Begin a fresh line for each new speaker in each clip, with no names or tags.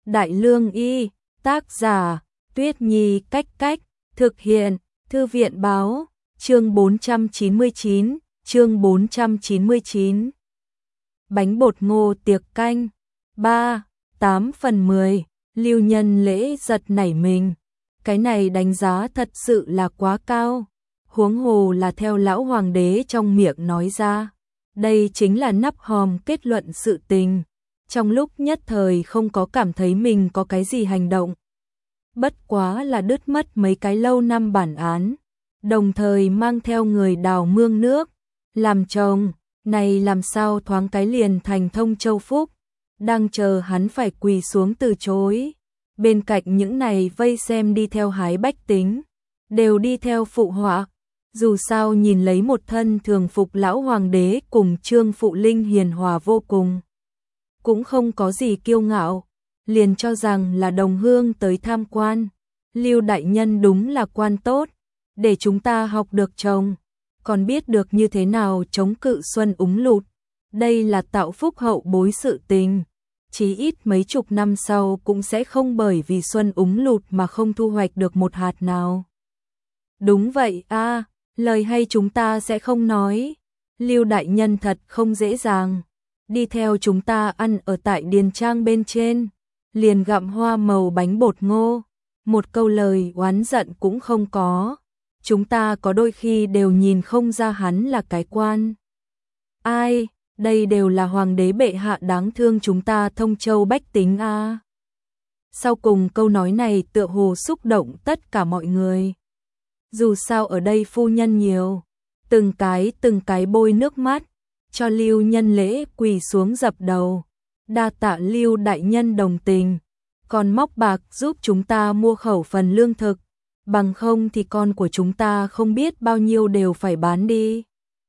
Đại Lương Y, tác giả, Tuyết Nhi Cách Cách, thực hiện, Thư viện Báo, chương 499, chương 499. Bánh bột ngô tiệc canh, 3, 8/10, Lưu Nhân Lễ giật nảy mình. Cái này đánh giá thật sự là quá cao, huống hồ là theo lão hoàng đế trong miệng nói ra. Đây chính là nắp hòm kết luận sự tình. Trong lúc nhất thời không có cảm thấy mình có cái gì hành động. Bất quá là đứt mất mấy cái lâu năm bản án, đồng thời mang theo người đào mương nước, làm chồng, này làm sao thoáng cái liền thành Thông Châu Phúc, đang chờ hắn phải quỳ xuống từ chối. Bên cạnh những này vây xem đi theo hái bách tính, đều đi theo phụ họa. Dù sao nhìn lấy một thân thường phục lão hoàng đế cùng Trương Phụ Linh hiền hòa vô cùng, cũng không có gì kiêu ngạo, liền cho rằng là đồng hương tới tham quan. Lưu đại nhân đúng là quan tốt, để chúng ta học được trồng, còn biết được như thế nào chống cự xuân úng lụt. Đây là tạo phúc hậu bối sự tình, chí ít mấy chục năm sau cũng sẽ không bởi vì xuân úng lụt mà không thu hoạch được một hạt nào. Đúng vậy a, lời hay chúng ta sẽ không nói. Lưu đại nhân thật không dễ dàng. Đi theo chúng ta ăn ở tại điền trang bên trên, liền gặm hoa màu bánh bột ngô, một câu lời oán giận cũng không có. Chúng ta có đôi khi đều nhìn không ra hắn là cái quan. Ai, đây đều là hoàng đế bệ hạ đáng thương chúng ta Thông Châu bách tính a. Sau cùng câu nói này tựa hồ xúc động tất cả mọi người. Dù sao ở đây phu nhân nhiều, từng cái bôi nước mắt, cho Lưu Nhân Lễ quỳ xuống dập đầu. Đa tạ Lưu đại nhân đồng tình, còn móc bạc giúp chúng ta mua khẩu phần lương thực, bằng không thì con của chúng ta không biết bao nhiêu đều phải bán đi.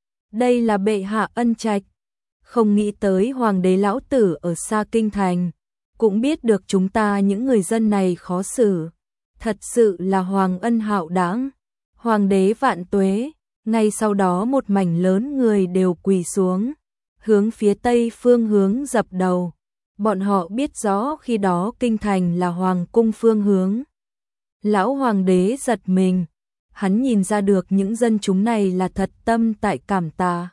Đây là bệ hạ ân trạch, không nghĩ tới hoàng đế lão tử ở xa kinh thành, cũng biết được chúng ta những người dân này khó xử. Thật sự là hoàng ân hạo đãng, hoàng đế vạn tuế. Ngay sau đó một mảnh lớn người đều quỳ xuống, hướng phía tây phương hướng dập đầu. Bọn họ biết rõ khi đó kinh thành là hoàng cung phương hướng. Lão hoàng đế giật mình, hắn nhìn ra được những dân chúng này là thật tâm tại cảm tạ.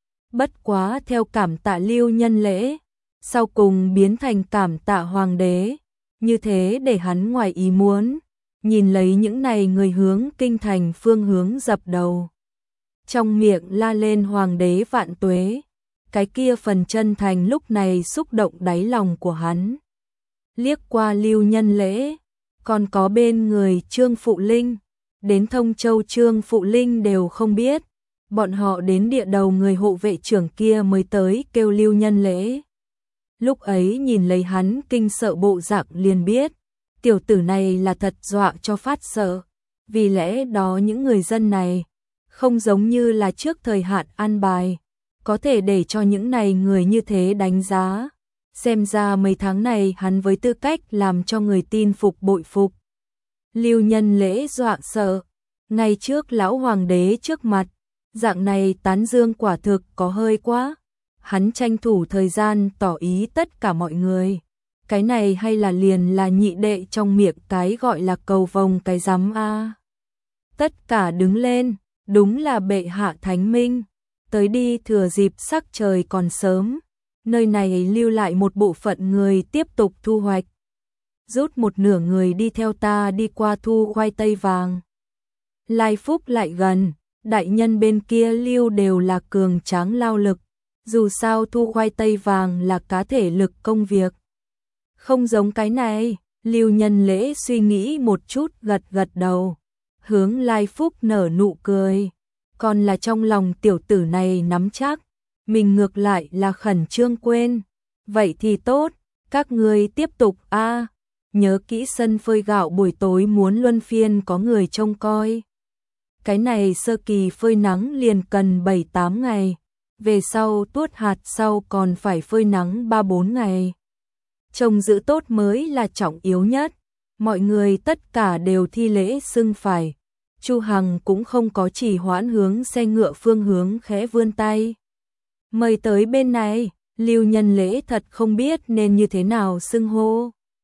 Bất quá theo cảm tạ Lưu Nhân Lễ, sau cùng biến thành cảm tạ hoàng đế, như thế để hắn ngoài ý muốn, nhìn lấy những này người hướng kinh thành phương hướng dập đầu. Trong miệng la lên hoàng đế vạn tuế, cái kia phần chân thành lúc này xúc động đáy lòng của hắn. Liếc qua Lưu Nhân Lễ, còn có bên người Trương Phụ Linh, đến Thông Châu Trương Phụ Linh đều không biết, bọn họ đến địa đầu người hộ vệ trưởng kia mới tới kêu Lưu Nhân Lễ. Lúc ấy nhìn lấy hắn kinh sợ bộ dạng liền biết, tiểu tử này là thật dọa cho phát sợ, vì lẽ đó những người dân này không giống như là trước thời hạn an bài, có thể để cho những này người như thế đánh giá. Xem ra mấy tháng này hắn với tư cách làm cho người tin phục bội phục. Lưu Nhân Lễ dọa sợ, ngay trước lão hoàng đế trước mặt, dạng này tán dương quả thực có hơi quá. Hắn tranh thủ thời gian tỏ ý tất cả mọi người, cái này hay là liền là nhị đệ trong miệng cái gọi là cầu vồng cái rắm a. Tất cả đứng lên. Đúng là bệ hạ thánh minh, tới đi thừa dịp sắc trời còn sớm, nơi này lưu lại một bộ phận người tiếp tục thu hoạch. Rút một nửa người đi theo ta đi qua thu khoai tây vàng. Lai Phúc lại gần, đại nhân bên kia lưu đều là cường tráng lao lực, dù sao thu khoai tây vàng là cá thể lực công việc. Không giống cái này, Lưu Nhân Lễ suy nghĩ một chút gật gật đầu. Hướng Lai Phúc nở nụ cười, còn là trong lòng tiểu tử này nắm chắc, mình ngược lại là khẩn trương quên. Vậy thì tốt, các ngươi tiếp tục a, nhớ kỹ sân phơi gạo buổi tối muốn luân phiên có người trông coi. Cái này sơ kỳ phơi nắng liền cần 7-8 ngày, về sau tuốt hạt sau còn phải phơi nắng 3-4 ngày. Trông giữ tốt mới là trọng yếu nhất. Mọi người tất cả đều thi lễ xưng phải. Chu Hằng cũng không có trì hoãn hướng xe ngựa phương hướng khẽ vươn tay. Mời tới bên này, Lưu Nhân Lễ thật không biết nên như thế nào xưng hô.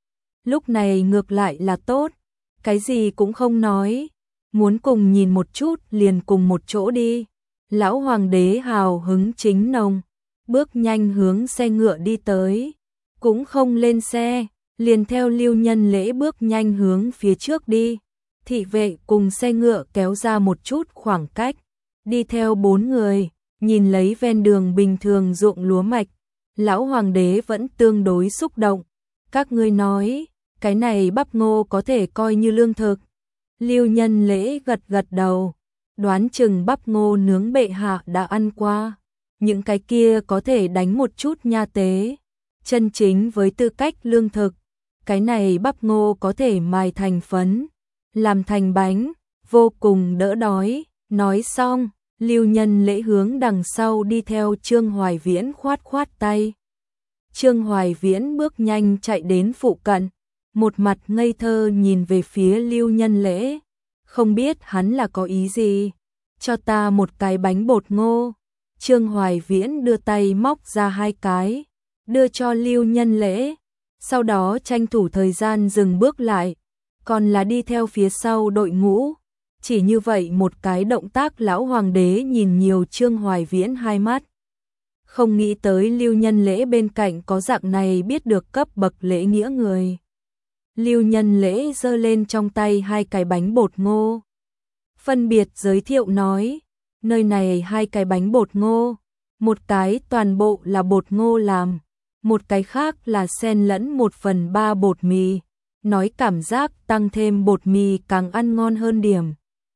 lúc này ngược lại là tốt, cái gì cũng không nói, muốn cùng nhìn một chút liền cùng một chỗ đi. Lão hoàng đế hào hứng chính nồng, bước nhanh hướng xe ngựa đi tới, cũng không lên xe, liền theo Lưu Nhân Lễ bước nhanh hướng phía trước đi. Thị vệ cùng xe ngựa kéo ra một chút khoảng cách, đi theo 4 người, nhìn lấy ven đường bình thường ruộng lúa mạch, lão hoàng đế vẫn tương đối xúc động. Các ngươi nói, cái này bắp ngô có thể coi như lương thực. Lưu Nhân Lễ gật gật đầu, đoán chừng bắp ngô nướng bệ hạ đã ăn qua, những cái kia có thể đánh một chút nha tế, chân chính với tư cách lương thực. Cái này bắp ngô có thể mài thành phấn, làm thành bánh, vô cùng đỡ đói. Nói xong, Lưu Nhân Lễ hướng đằng sau đi theo Trương Hoài Viễn khoát khoát tay. Trương Hoài Viễn bước nhanh chạy đến phụ cận, một mặt ngây thơ nhìn về phía Lưu Nhân Lễ, không biết hắn là có ý gì. Cho ta một cái bánh bột ngô. Trương Hoài Viễn đưa tay móc ra 2 cái, đưa cho Lưu Nhân Lễ, sau đó tranh thủ thời gian dừng bước lại, còn là đi theo phía sau đội ngũ. Chỉ như vậy một cái động tác, lão hoàng đế nhìn nhiều Trương Hoài Viễn 2 mắt. Không nghĩ tới Lưu Nhân Lễ bên cạnh có dạng này biết được cấp bậc lễ nghĩa người. Lưu Nhân Lễ giơ lên trong tay 2 cái bánh bột ngô, phân biệt giới thiệu nói, nơi này 2 cái bánh bột ngô, một cái toàn bộ là bột ngô làm, một cái khác là xen lẫn 1/3 bột mì, nói cảm giác tăng thêm bột mì càng ăn ngon hơn điểm.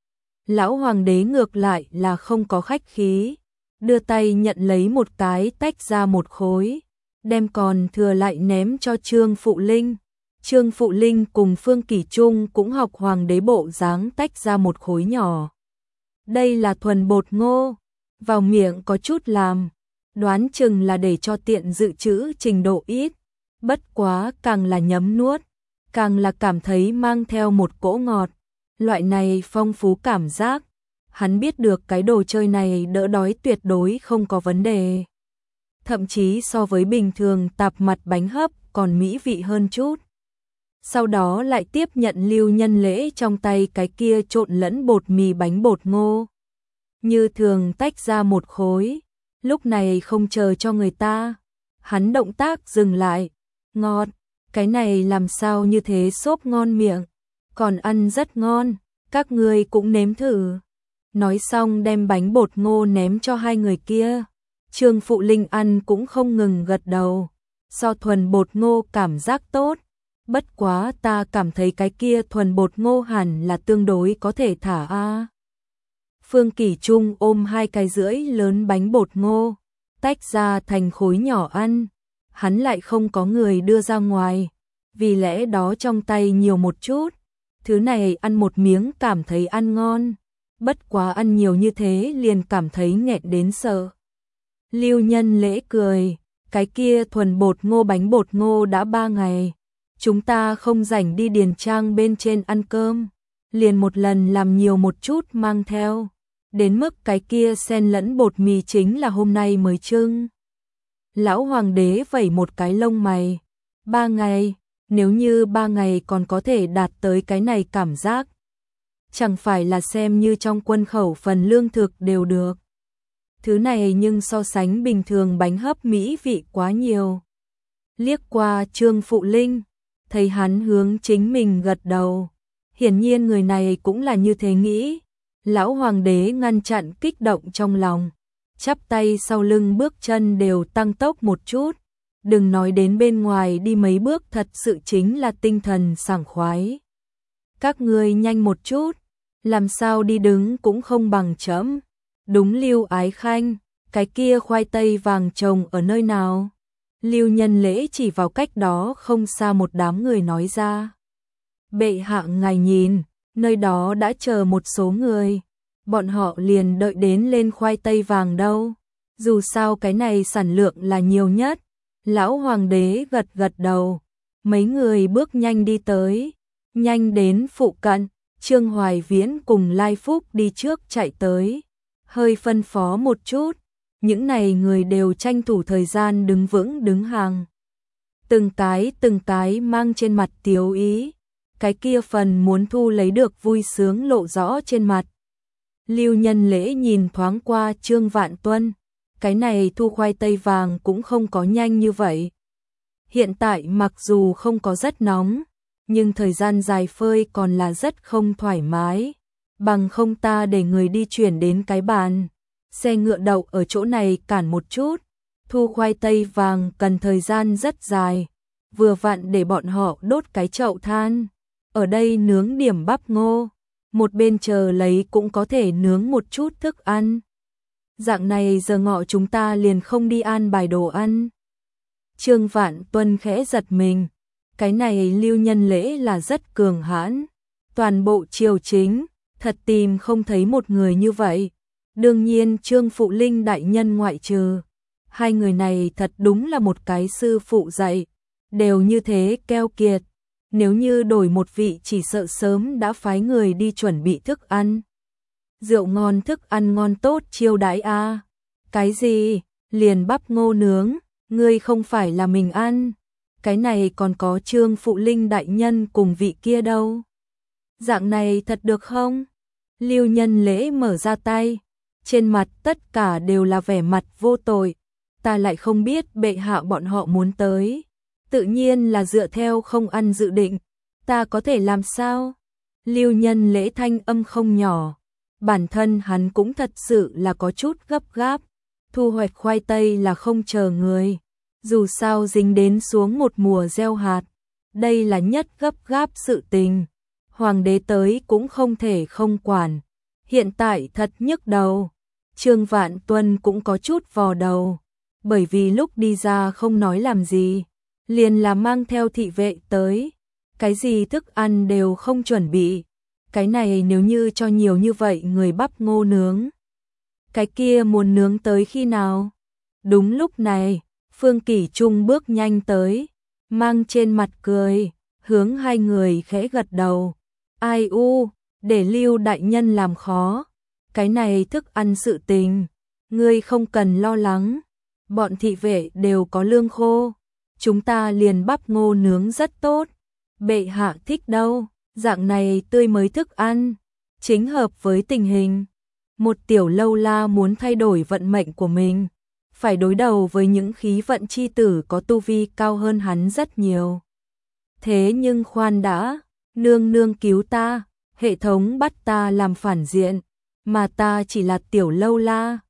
Lão hoàng đế ngược lại là không có khách khí, đưa tay nhận lấy một cái tách ra một khối, đem còn thừa lại ném cho Trương Phụ Linh. Trương Phụ Linh cùng Phương Kỷ Trung cũng học hoàng đế bộ dáng tách ra một khối nhỏ. Đây là thuần bột ngô, vào miệng có chút làm, đoán chừng là để cho tiện dự trữ trình độ ít, bất quá càng là nhấm nuốt, càng là cảm thấy mang theo một cỗ ngọt, loại này phong phú cảm giác. Hắn biết được cái đồ chơi này đỡ đói tuyệt đối không có vấn đề. Thậm chí so với bình thường tạp mặt bánh hấp còn mỹ vị hơn chút. Sau đó lại tiếp nhận Lưu Nhân Lễ trong tay cái kia trộn lẫn bột mì bánh bột ngô. Như thường tách ra một khối, lúc này không chờ cho người ta. Hắn động tác dừng lại, ngọt, cái này làm sao như thế xốp ngon miệng, còn ăn rất ngon, các ngươi cũng nếm thử. Nói xong đem bánh bột ngô ném cho 2 người kia. Trương Phụ Linh ăn cũng không ngừng gật đầu, so thuần bột ngô cảm giác tốt, bất quá ta cảm thấy cái kia thuần bột ngô hẳn là tương đối có thể thả a. Phương Kỷ Trung ôm 2 cái rưỡi lớn bánh bột ngô, tách ra thành khối nhỏ ăn, hắn lại không có người đưa ra ngoài, vì lẽ đó trong tay nhiều một chút, thứ này ăn một miếng cảm thấy ăn ngon, bất quá ăn nhiều như thế liền cảm thấy nghẹn đến sợ. Lưu Nhân Lễ cười, cái kia thuần bột ngô bánh bột ngô đã 3 ngày, chúng ta không rảnh đi điền trang bên trên ăn cơm, liền một lần làm nhiều một chút mang theo, đến mức cái kia xen lẫn bột mì chính là hôm nay mới trưng. Lão hoàng đế vẩy một cái lông mày, 3 ngày, nếu như 3 ngày còn có thể đạt tới cái này cảm giác, chẳng phải là xem như trong quân khẩu phần lương thực đều được. Thứ này nhưng so sánh bình thường bánh hấp mỹ vị quá nhiều. Liếc qua Trương Phụ Linh, thấy hắn hướng chính mình gật đầu. Hiển nhiên người này cũng là như thế nghĩ. Lão hoàng đế ngăn chặn kích động trong lòng, chắp tay sau lưng, bước chân đều tăng tốc một chút. Đừng nói đến bên ngoài đi mấy bước, thật sự chính là tinh thần sảng khoái. Các ngươi nhanh một chút, làm sao đi đứng cũng không bằng chấm. Đúng Lưu Ái Khanh, cái kia khoai tây vàng trồng ở nơi nào? Lưu Nhân Lễ chỉ vào cách đó không xa một đám người nói ra. Bệ hạ ngài nhìn, nơi đó đã chờ một số người, bọn họ liền đợi đến lên khoai tây vàng đâu. Dù sao cái này sản lượng là nhiều nhất. Lão hoàng đế gật gật đầu, mấy người bước nhanh đi tới, nhanh đến phụ cận. Trương Hoài Viễn cùng Lai Phúc đi trước chạy tới, hơi phân phó một chút, những này người đều tranh thủ thời gian đứng vững đứng hàng. từng cái mang trên mặt tiếu ý, cái kia phần muốn thu lấy được vui sướng lộ rõ trên mặt. Lưu Nhân Lễ nhìn thoáng qua Trương Vạn Tuân, cái này thu khoai tây vàng cũng không có nhanh như vậy. Hiện tại mặc dù không có rất nóng, nhưng thời gian dài phơi còn là rất không thoải mái. Bằng không ta để người đi chuyển đến cái bàn. Xe ngựa đậu ở chỗ này cản một chút. Thu khoai tây vàng cần thời gian rất dài. Vừa vặn để bọn họ đốt cái chậu than. Ở đây nướng điểm bắp ngô. Một bên chờ lấy cũng có thể nướng một chút thức ăn. Dạng này giờ ngọ chúng ta liền không đi an bài đồ ăn. Trương Vạn Tuân khẽ giật mình. Cái này Lưu Nhân Lễ là rất cường hãn. Toàn bộ triều chính, thật tìm không thấy một người như vậy. Đương nhiên Trương Phụ Linh đại nhân ngoại trừ. Hai người này thật đúng là một cái sư phụ dạy. Đều như thế keo kiệt. Nếu như đổi một vị chỉ sợ sớm đã phái người đi chuẩn bị thức ăn. Rượu ngon thức ăn ngon tốt chiêu đãi a. Cái gì? Liền bắp ngô nướng, ngươi không phải là mình ăn. Cái này còn có Trương Phụ Linh đại nhân cùng vị kia đâu. Dạng này thật được không? Lưu Nhân Lễ mở ra tay, trên mặt tất cả đều là vẻ mặt vô tội. Ta lại không biết bệ hạ bọn họ muốn tới. Tự nhiên là dựa theo không ăn dự định. Ta có thể làm sao? Lưu Nhân Lễ thanh âm không nhỏ. Bản thân hắn cũng thật sự là có chút gấp gáp. Thu hoạch khoai tây là không chờ người. Dù sao dính đến xuống một mùa gieo hạt. Đây là nhất gấp gáp sự tình. Hoàng đế tới cũng không thể không quản. Hiện tại thật nhức đầu. Trương Vạn Tuân cũng có chút vò đầu. Bởi vì lúc đi ra không nói làm gì. Liền là mang theo thị vệ tới. Cái gì thức ăn đều không chuẩn bị. Cái này nếu như cho nhiều như vậy người bắp ngô nướng. Cái kia muốn nướng tới khi nào? Đúng lúc này, Phương Kỷ Trung bước nhanh tới. Mang trên mặt cười, hướng hai người khẽ gật đầu. Ai u, để Lưu đại nhân làm khó. Cái này thức ăn sự tình. Ngươi không cần lo lắng. Bọn thị vệ đều có lương khô. Chúng ta liền bắp ngô nướng rất tốt. Bệ hạ thích đâu. Dạng này tươi mới thức ăn. Chính hợp với tình hình. Một tiểu lâu la muốn thay đổi vận mệnh của mình. Phải đối đầu với những khí vận chi tử có tu vi cao hơn hắn rất nhiều. Thế nhưng khoan đã. Nương nương cứu ta. Hệ thống bắt ta làm phản diện. Mà ta chỉ là tiểu lâu la.